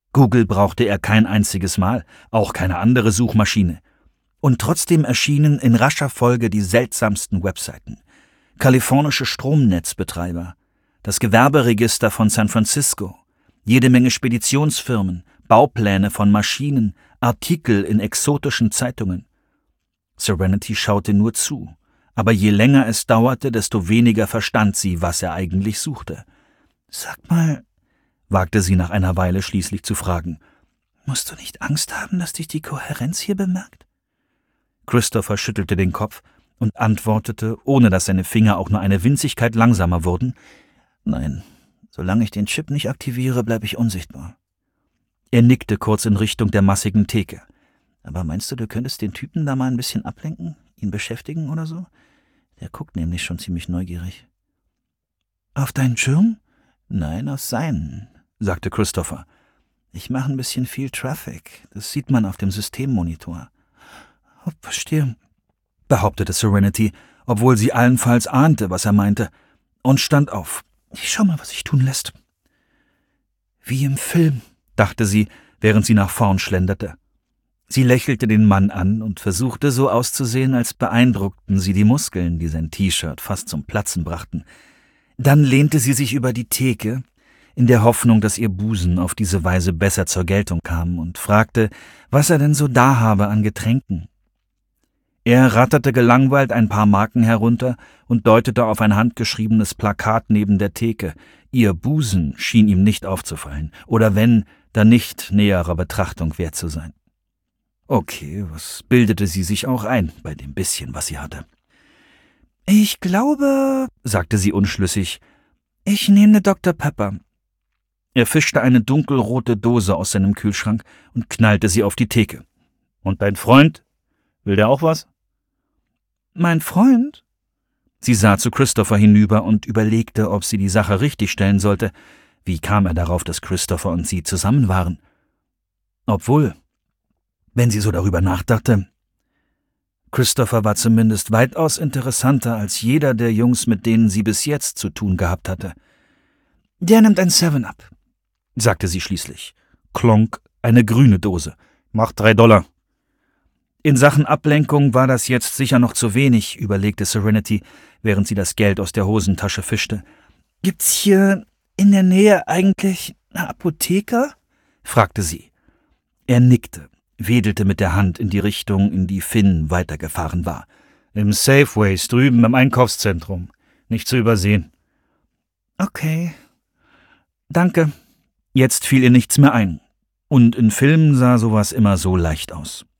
Google brauchte er kein einziges Mal, auch keine andere Suchmaschine. Und trotzdem erschienen in rascher Folge die seltsamsten Webseiten. Kalifornische Stromnetzbetreiber, das Gewerberegister von San Francisco, jede Menge Speditionsfirmen, Baupläne von Maschinen, Artikel in exotischen Zeitungen. Serenity schaute nur zu, aber je länger es dauerte, desto weniger verstand sie, was er eigentlich suchte. »Sag mal«, wagte sie nach einer Weile schließlich zu fragen, »musst du nicht Angst haben, dass dich die Kohärenz hier bemerkt?« Christopher schüttelte den Kopf und antwortete, ohne dass seine Finger auch nur eine Winzigkeit langsamer wurden, »Nein, solange ich den Chip nicht aktiviere, bleibe ich unsichtbar.« Er nickte kurz in Richtung der massigen Theke. »Aber meinst du könntest den Typen da mal ein bisschen ablenken, ihn beschäftigen oder so? Der guckt nämlich schon ziemlich neugierig.« »Auf deinen Schirm?« »Nein, auf seinen«, sagte Christopher. »Ich mache ein bisschen viel Traffic, das sieht man auf dem Systemmonitor.« »Oh, verstehe«, behauptete Serenity, obwohl sie allenfalls ahnte, was er meinte, und stand auf. »Ich schau mal, was sich tun lässt.« »Wie im Film«, dachte sie, während sie nach vorn schlenderte. Sie lächelte den Mann an und versuchte so auszusehen, als beeindruckten sie die Muskeln, die sein T-Shirt fast zum Platzen brachten. Dann lehnte sie sich über die Theke, in der Hoffnung, dass ihr Busen auf diese Weise besser zur Geltung kam, und fragte, was er denn so da habe an Getränken. Er ratterte gelangweilt ein paar Marken herunter und deutete auf ein handgeschriebenes Plakat neben der Theke. Ihr Busen schien ihm nicht aufzufallen, oder wenn, dann nicht näherer Betrachtung wert zu sein. Okay, was bildete sie sich auch ein, bei dem bisschen, was sie hatte? »Ich glaube«, sagte sie unschlüssig, »ich nehme eine Dr. Pepper.« Er fischte eine dunkelrote Dose aus seinem Kühlschrank und knallte sie auf die Theke. »Und dein Freund? Will der auch was?« »Mein Freund?« Sie sah zu Christopher hinüber und überlegte, ob sie die Sache richtig stellen sollte. Wie kam er darauf, dass Christopher und sie zusammen waren? Obwohl, wenn sie so darüber nachdachte, Christopher war zumindest weitaus interessanter als jeder der Jungs, mit denen sie bis jetzt zu tun gehabt hatte. »Der nimmt ein 7-Up«, sagte sie schließlich. Klonk, eine grüne Dose. »Macht $3. In Sachen Ablenkung war das jetzt sicher noch zu wenig, überlegte Serenity, während sie das Geld aus der Hosentasche fischte. »Gibt's hier in der Nähe eigentlich eine Apotheker?« fragte sie. Er nickte, wedelte mit der Hand in die Richtung, in die Finn weitergefahren war. »Im Safeways drüben im Einkaufszentrum. Nicht zu übersehen.« »Okay. Danke.« Jetzt fiel ihr nichts mehr ein. Und in Filmen sah sowas immer so leicht aus.